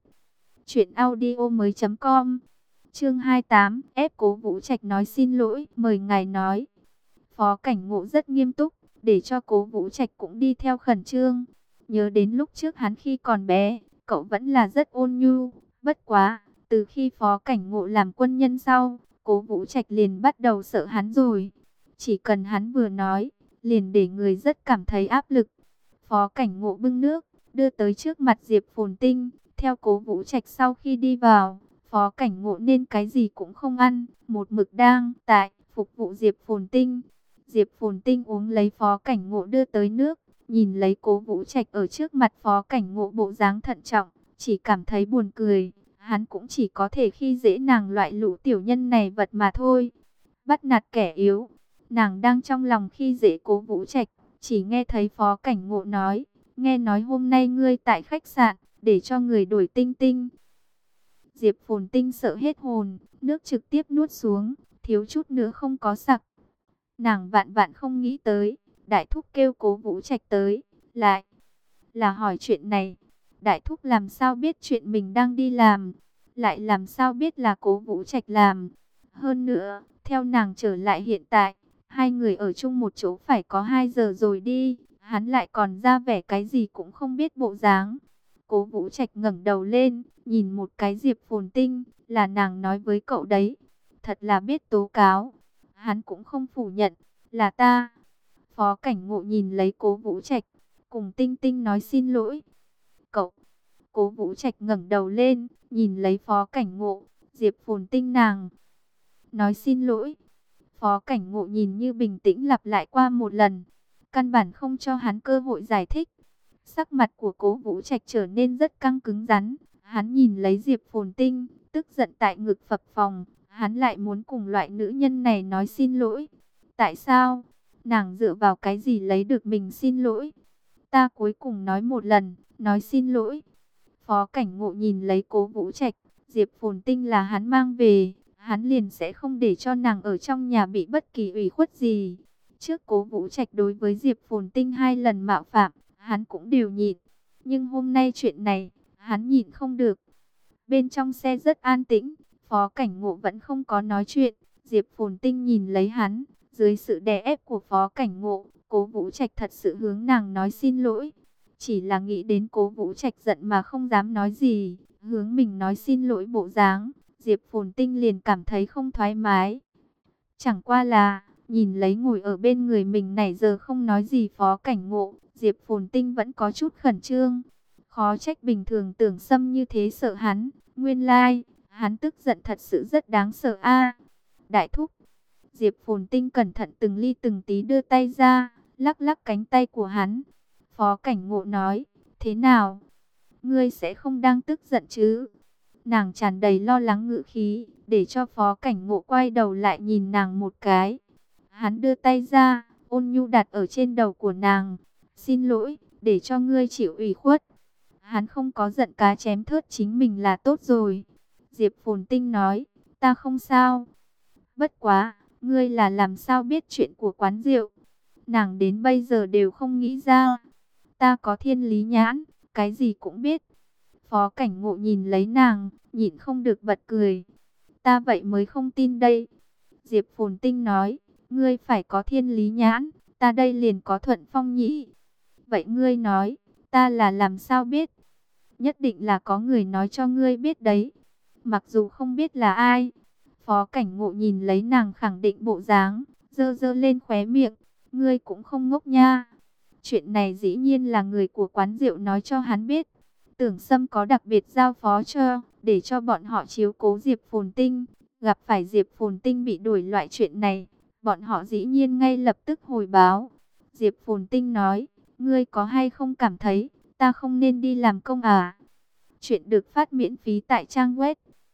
truyệnaudiomoi.com. Chương 28, ép Cố Vũ Trạch nói xin lỗi, mời ngài nói. Phó Cảnh Ngộ rất nghiêm túc, để cho Cố Vũ Trạch cũng đi theo khẩn trương. Nhớ đến lúc trước hắn khi còn bé, cậu vẫn là rất ôn nhu, bất quá, từ khi Phó Cảnh Ngộ làm quân nhân sau, Cố Vũ Trạch liền bắt đầu sợ hắn rồi. Chỉ cần hắn vừa nói, liền để người rất cảm thấy áp lực. Phó Cảnh Ngộ bưng nước, đưa tới trước mặt Diệp Phồn Tinh, theo Cố Vũ Trạch sau khi đi vào, Phó Cảnh Ngộ nên cái gì cũng không ăn, một mực đang tại phục vụ Diệp Phồn Tinh. Diệp Phồn Tinh uống lấy Phó Cảnh Ngộ đưa tới nước, nhìn lấy Cố Vũ Trạch ở trước mặt Phó Cảnh Ngộ bộ dáng thận trọng, chỉ cảm thấy buồn cười. Hắn cũng chỉ có thể khi dễ nàng loại lũ tiểu nhân này vật mà thôi. Bắt nạt kẻ yếu, nàng đang trong lòng khi dễ Cố Vũ Trạch, chỉ nghe thấy Phó Cảnh Ngộ nói, nghe nói hôm nay ngươi tại khách sạn, để cho người đổi Tinh Tinh. Diệp Phồn Tinh sợ hết hồn, nước trực tiếp nuốt xuống, thiếu chút nữa không có sặc. Nàng vạn vạn không nghĩ tới, Đại Thúc kêu Cố Vũ Trạch tới, lại là hỏi chuyện này. Đại Thúc làm sao biết chuyện mình đang đi làm, lại làm sao biết là Cố Vũ Trạch làm. Hơn nữa, theo nàng trở lại hiện tại, hai người ở chung một chỗ phải có 2 giờ rồi đi, hắn lại còn ra vẻ cái gì cũng không biết bộ dáng. Cố Vũ Trạch ngẩng đầu lên, nhìn một cái Diệp Phồn Tinh, là nàng nói với cậu đấy, thật là biết tố cáo. Hắn cũng không phủ nhận, là ta. Phó Cảnh Ngộ nhìn lấy Cố Vũ Trạch, cùng Tinh Tinh nói xin lỗi. Cậu. Cố Vũ Trạch ngẩng đầu lên, nhìn lấy Phó Cảnh Ngộ, Diệp Phồn Tinh nàng nói xin lỗi. Phó Cảnh Ngộ nhìn như bình tĩnh lặp lại qua một lần, căn bản không cho hắn cơ hội giải thích. Sắc mặt của Cố Vũ Trạch trở nên rất căng cứng rắn, hắn nhìn lấy Diệp Phồn Tinh, tức giận tại ngực phập phồng, hắn lại muốn cùng loại nữ nhân này nói xin lỗi. Tại sao? Nàng dựa vào cái gì lấy được mình xin lỗi? Ta cuối cùng nói một lần, nói xin lỗi. Phó Cảnh Ngộ nhìn lấy Cố Vũ Trạch, Diệp Phồn Tinh là hắn mang về, hắn liền sẽ không để cho nàng ở trong nhà bị bất kỳ ủy khuất gì. Trước Cố Vũ Trạch đối với Diệp Phồn Tinh 2 lần mạo phạm, hắn cũng đều nhịn. Nhưng hôm nay chuyện này, hắn nhịn không được. Bên trong xe rất an tĩnh, Phó Cảnh Ngộ vẫn không có nói chuyện. Diệp Phồn Tinh nhìn lấy hắn, dưới sự đè ép của Phó Cảnh Ngộ, Cố Vũ Trạch thật sự hướng nàng nói xin lỗi. Chỉ là nghĩ đến Cố Vũ Trạch giận mà không dám nói gì, hướng mình nói xin lỗi bộ dáng, Diệp Phồn Tinh liền cảm thấy không thoải mái. Chẳng qua là, nhìn lấy ngồi ở bên người mình nãy giờ không nói gì Phó Cảnh Ngộ, Diệp Phồn Tinh vẫn có chút khẩn trương. Khó trách bình thường Tưởng Sâm như thế sợ hắn, nguyên lai, hắn tức giận thật sự rất đáng sợ a. Đại Thúc. Diệp Phồn Tinh cẩn thận từng ly từng tí đưa tay ra, lắc lắc cánh tay của hắn. Phó Cảnh Ngộ nói, thế nào? Ngươi sẽ không đang tức giận chứ? Nàng tràn đầy lo lắng ngữ khí, để cho Phó Cảnh Ngộ quay đầu lại nhìn nàng một cái. Hắn đưa tay ra, ôn nhu đặt ở trên đầu của nàng. Xin lỗi, để cho ngươi chịu ủy khuất. Hắn không có giận cá chém thớt chính mình là tốt rồi. Diệp Phồn Tinh nói, ta không sao. Bất quá, ngươi là làm sao biết chuyện của quán rượu? Nàng đến bây giờ đều không nghĩ ra. Ta có thiên lý nhãn, cái gì cũng biết. Phó Cảnh Ngộ nhìn lấy nàng, nhịn không được bật cười. Ta vậy mới không tin đây. Diệp Phồn Tinh nói, ngươi phải có thiên lý nhãn, Ta đây liền có thuận phong nhĩ. Vậy ngươi nói, ta là làm sao biết? Nhất định là có người nói cho ngươi biết đấy. Mặc dù không biết là ai. Phó Cảnh Ngộ nhìn lấy nàng khẳng định bộ dáng, dơ dơ lên khóe miệng. Ngươi cũng không ngốc nha. Chuyện này dĩ nhiên là người của quán rượu nói cho hắn biết. Tưởng Sâm có đặc biệt giao phó cho, để cho bọn họ chiếu cố Diệp Phồn Tinh. Gặp phải Diệp Phồn Tinh bị đổi loại chuyện này, bọn họ dĩ nhiên ngay lập tức hồi báo. Diệp Phồn Tinh nói, ngươi có hay không cảm thấy, ta không nên đi làm công à? Chuyện được phát miễn phí tại trang web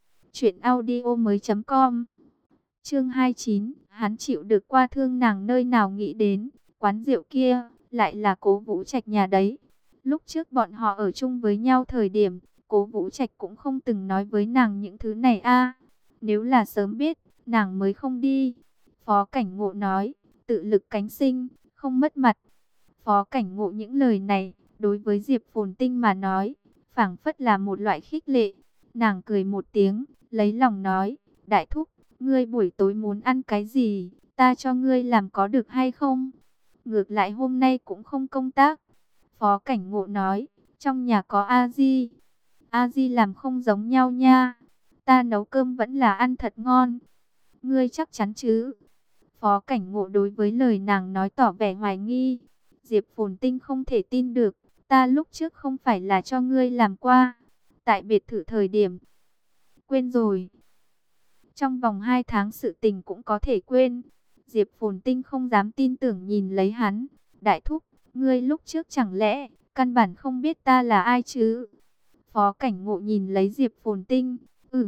truyệnaudiomoi.com. Chương 29, hắn chịu được qua thương nàng nơi nào nghĩ đến, quán rượu kia lại là Cố Vũ Trạch nhà đấy. Lúc trước bọn họ ở chung với nhau thời điểm, Cố Vũ Trạch cũng không từng nói với nàng những thứ này a. Nếu là sớm biết, nàng mới không đi. Phó Cảnh Ngộ nói, tự lực cánh sinh, không mất mặt. Phó Cảnh Ngộ những lời này, đối với Diệp Phồn Tinh mà nói, phảng phất là một loại khích lệ. Nàng cười một tiếng, lấy lòng nói, đại thúc, ngươi buổi tối muốn ăn cái gì, ta cho ngươi làm có được hay không? Ngược lại hôm nay cũng không công tác. Phó Cảnh Ngộ nói, trong nhà có A-di. A-di làm không giống nhau nha. Ta nấu cơm vẫn là ăn thật ngon. Ngươi chắc chắn chứ? Phó Cảnh Ngộ đối với lời nàng nói tỏ vẻ hoài nghi. Diệp Phồn Tinh không thể tin được. Ta lúc trước không phải là cho ngươi làm qua. Tại biệt thự thời điểm. Quên rồi. Trong vòng 2 tháng sự tình cũng có thể quên. Diệp Phồn Tinh không dám tin tưởng nhìn lấy hắn. Đại thúc, ngươi lúc trước chẳng lẽ căn bản không biết ta là ai chứ? Phó Cảnh Ngộ nhìn lấy Diệp Phồn Tinh.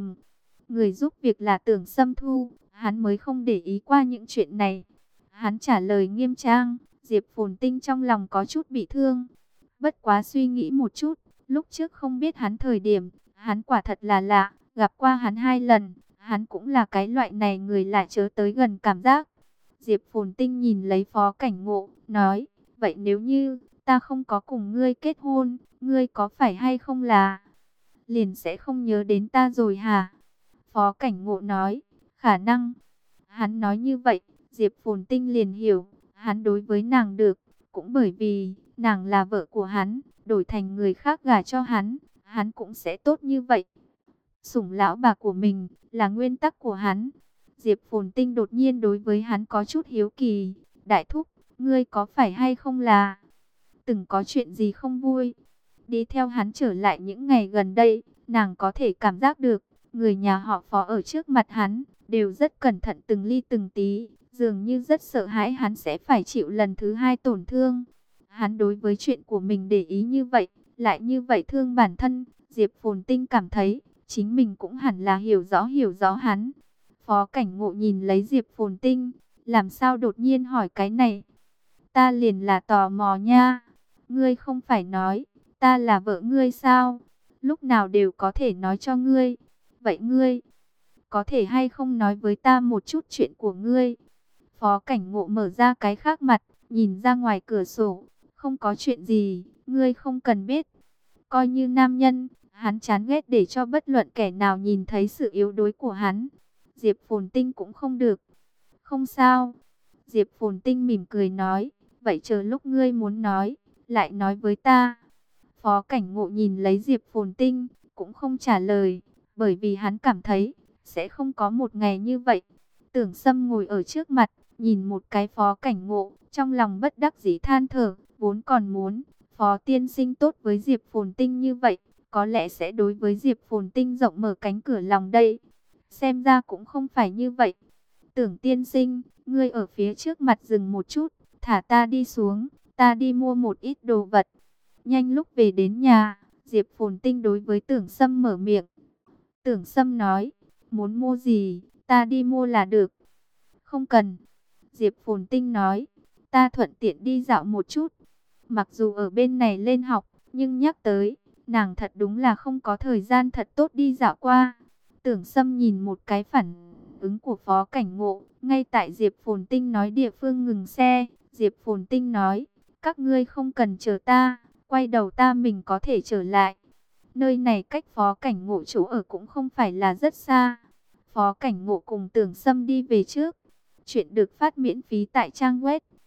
Người giúp việc là Tưởng Sâm Thu. Hắn mới không để ý qua những chuyện này. Hắn trả lời nghiêm trang. Diệp Phồn Tinh trong lòng có chút bị thương. Bất quá suy nghĩ một chút. Lúc trước không biết hắn thời điểm, hắn quả thật là lạ. Gặp qua hắn 2 lần, hắn cũng là cái loại này người lạ chớ tới gần cảm giác. Diệp Phồn Tinh nhìn lấy Phó Cảnh Ngộ, nói, vậy nếu như ta không có cùng ngươi kết hôn, ngươi có phải hay không là liền sẽ không nhớ đến ta rồi hả? Phó Cảnh Ngộ nói, khả năng. Hắn nói như vậy, Diệp Phồn Tinh liền hiểu, hắn đối với nàng được, cũng bởi vì nàng là vợ của hắn, đổi thành người khác gả cho hắn, hắn cũng sẽ tốt như vậy. Sủng lão bà của mình là nguyên tắc của hắn. Diệp Phồn Tinh đột nhiên đối với hắn có chút hiếu kỳ. Đại thúc, ngươi có phải hay không là từng có chuyện gì không vui? Đi theo hắn trở lại những ngày gần đây, nàng có thể cảm giác được, người nhà họ Phó ở trước mặt hắn, đều rất cẩn thận từng ly từng tí, dường như rất sợ hãi hắn sẽ phải chịu lần thứ 2 tổn thương. Hắn đối với chuyện của mình để ý như vậy, lại như vậy thương bản thân, Diệp Phồn Tinh cảm thấy, chính mình cũng hẳn là hiểu rõ hắn. Phó Cảnh Ngộ nhìn lấy Diệp Phồn Tinh, làm sao đột nhiên hỏi cái này? Ta liền là tò mò nha. Ngươi không phải nói, ta là vợ ngươi sao? Lúc nào đều có thể nói cho ngươi. Vậy ngươi, có thể hay không nói với ta một chút chuyện của ngươi? Phó Cảnh Ngộ mở ra cái khác mặt, nhìn ra ngoài cửa sổ. Không có chuyện gì, ngươi không cần biết. Coi như nam nhân, hắn chán ghét để cho bất luận kẻ nào nhìn thấy sự yếu đuối của hắn. Diệp Phồn Tinh cũng không được. Không sao. Diệp Phồn Tinh mỉm cười nói. Vậy chờ lúc ngươi muốn nói, lại nói với ta. Phó Cảnh Ngộ nhìn lấy Diệp Phồn Tinh, cũng không trả lời. Bởi vì hắn cảm thấy, sẽ không có một ngày như vậy. Tưởng Sâm ngồi ở trước mặt, nhìn một cái Phó Cảnh Ngộ, trong lòng bất đắc dĩ than thở. Vốn còn muốn, Phó tiên sinh tốt với Diệp Phồn Tinh như vậy, có lẽ sẽ đối với Diệp Phồn Tinh rộng mở cánh cửa lòng đây. Xem ra cũng không phải như vậy. Tưởng tiên sinh, ngươi ở phía trước mặt dừng một chút, thả ta đi xuống, ta đi mua một ít đồ vật. Nhanh lúc về đến nhà, Diệp Phồn Tinh đối với Tưởng Sâm mở miệng. Tưởng Sâm nói, muốn mua gì, ta đi mua là được. Không cần. Diệp Phồn Tinh nói, ta thuận tiện đi dạo một chút. Mặc dù ở bên này lên học, nhưng nhắc tới, nàng thật đúng là không có thời gian thật tốt đi dạo qua. Tưởng Sâm nhìn một cái phản ứng của Phó Cảnh Ngộ, ngay tại Diệp Phồn Tinh nói địa phương ngừng xe, Diệp Phồn Tinh nói, các ngươi không cần chờ ta, quay đầu ta mình có thể trở lại. Nơi này cách Phó Cảnh Ngộ chỗ ở cũng không phải là rất xa. Phó Cảnh Ngộ cùng Tưởng Sâm đi về trước. Chuyện được phát miễn phí tại trang web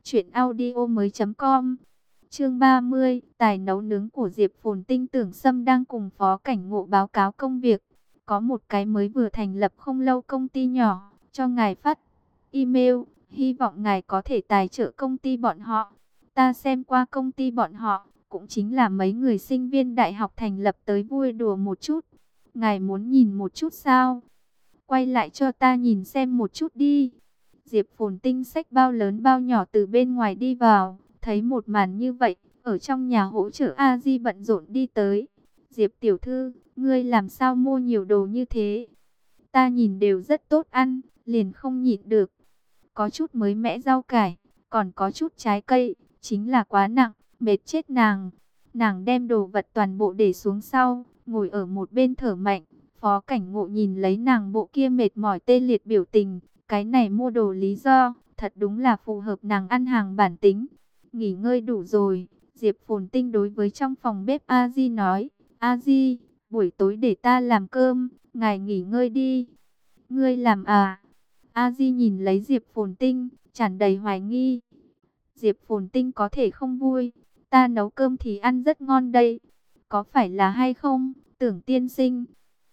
Chuyện audio mới com. Chương 30, tài nấu nướng của Diệp Phồn Tinh. Tưởng Sâm đang cùng Phó Cảnh Ngộ báo cáo công việc. Có một cái mới vừa thành lập không lâu công ty nhỏ, cho ngài phát email, hy vọng ngài có thể tài trợ công ty bọn họ. Ta xem qua công ty bọn họ, cũng chính là mấy người sinh viên đại học thành lập tới vui đùa một chút. Ngài muốn nhìn một chút sao? Quay lại cho ta nhìn xem một chút đi. Diệp Phồn Tinh xách bao lớn bao nhỏ từ bên ngoài đi vào, thấy một màn như vậy, ở trong nhà hỗ trợ A Di bận rộn đi tới. Diệp tiểu thư, ngươi làm sao mua nhiều đồ như thế? Ta nhìn đều rất tốt ăn, liền không nhịn được. Có chút mới mẻ rau cải, còn có chút trái cây, chính là quá nặng, mệt chết nàng. Nàng đem đồ vật toàn bộ để xuống sau, ngồi ở một bên thở mạnh. Phó Cảnh Ngộ nhìn lấy nàng bộ kia mệt mỏi tê liệt biểu tình, cái này mua đồ lý do, thật đúng là phù hợp nàng ăn hàng bản tính. Nghỉ ngơi đủ rồi, Diệp Phồn Tinh đối với trong phòng bếp A Di nói, A Di, buổi tối để ta làm cơm, ngài nghỉ ngơi đi. Ngươi làm à? A Di nhìn lấy Diệp Phồn Tinh, tràn đầy hoài nghi. Diệp Phồn Tinh có thể không vui, ta nấu cơm thì ăn rất ngon đây. Có phải là hay không, Tưởng tiên sinh?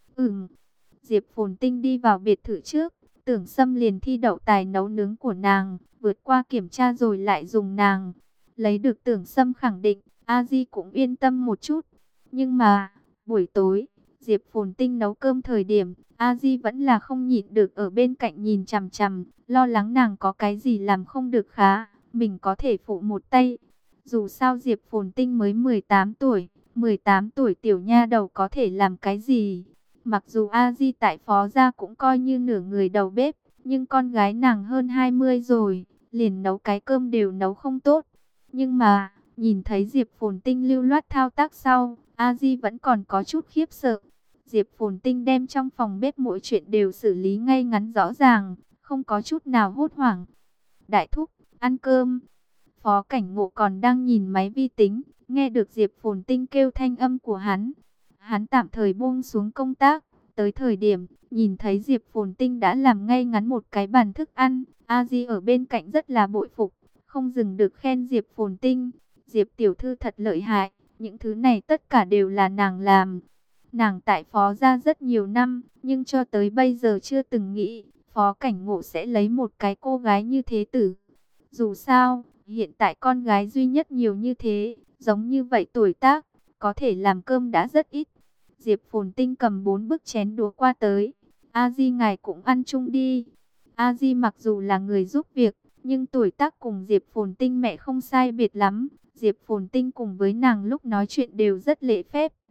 Diệp Phồn Tinh đi vào biệt thự trước, Tưởng Sâm liền thi đậu tài nấu nướng của nàng, vượt qua kiểm tra rồi lại dùng nàng. Lấy được Tưởng Sâm khẳng định, A Di cũng yên tâm một chút. Nhưng mà, buổi tối, Diệp Phồn Tinh nấu cơm thời điểm, A Di vẫn là không nhịn được ở bên cạnh nhìn chằm chằm, lo lắng nàng có cái gì làm không được khá, mình có thể phụ một tay. Dù sao Diệp Phồn Tinh mới 18 tuổi, 18 tuổi tiểu nha đầu có thể làm cái gì? Mặc dù A Di tại Phó gia cũng coi như nửa người đầu bếp, nhưng con gái nàng hơn 20 rồi, liền nấu cái cơm đều nấu không tốt. Nhưng mà, nhìn thấy Diệp Phồn Tinh lưu loát thao tác sau, A Di vẫn còn có chút khiếp sợ. Diệp Phồn Tinh đem trong phòng bếp mỗi chuyện đều xử lý ngay ngắn rõ ràng, không có chút nào hốt hoảng. Đại thúc, ăn cơm. Phó Cảnh Ngộ còn đang nhìn máy vi tính, nghe được Diệp Phồn Tinh kêu thanh âm của hắn. Hắn tạm thời buông xuống công tác, tới thời điểm nhìn thấy Diệp Phồn Tinh đã làm ngay ngắn một cái bàn thức ăn, A Di ở bên cạnh rất là bội phục, không dừng được khen Diệp Phồn Tinh. Diệp tiểu thư thật lợi hại, những thứ này tất cả đều là nàng làm. Nàng tại Phó gia rất nhiều năm, nhưng cho tới bây giờ chưa từng nghĩ Phó Cảnh Ngộ sẽ lấy một cái cô gái như thế tử. Dù sao, hiện tại con gái duy nhất nhiều như thế, giống như vậy tuổi tác, có thể làm cơm đã rất ít. Diệp Phồn Tinh cầm 4 bức chén đũa qua tới. A Di ngài cũng ăn chung đi. A Di mặc dù là người giúp việc, nhưng tuổi tác cùng Diệp Phồn Tinh mẹ không sai biệt lắm. Diệp Phồn Tinh cùng với nàng lúc nói chuyện đều rất lễ phép.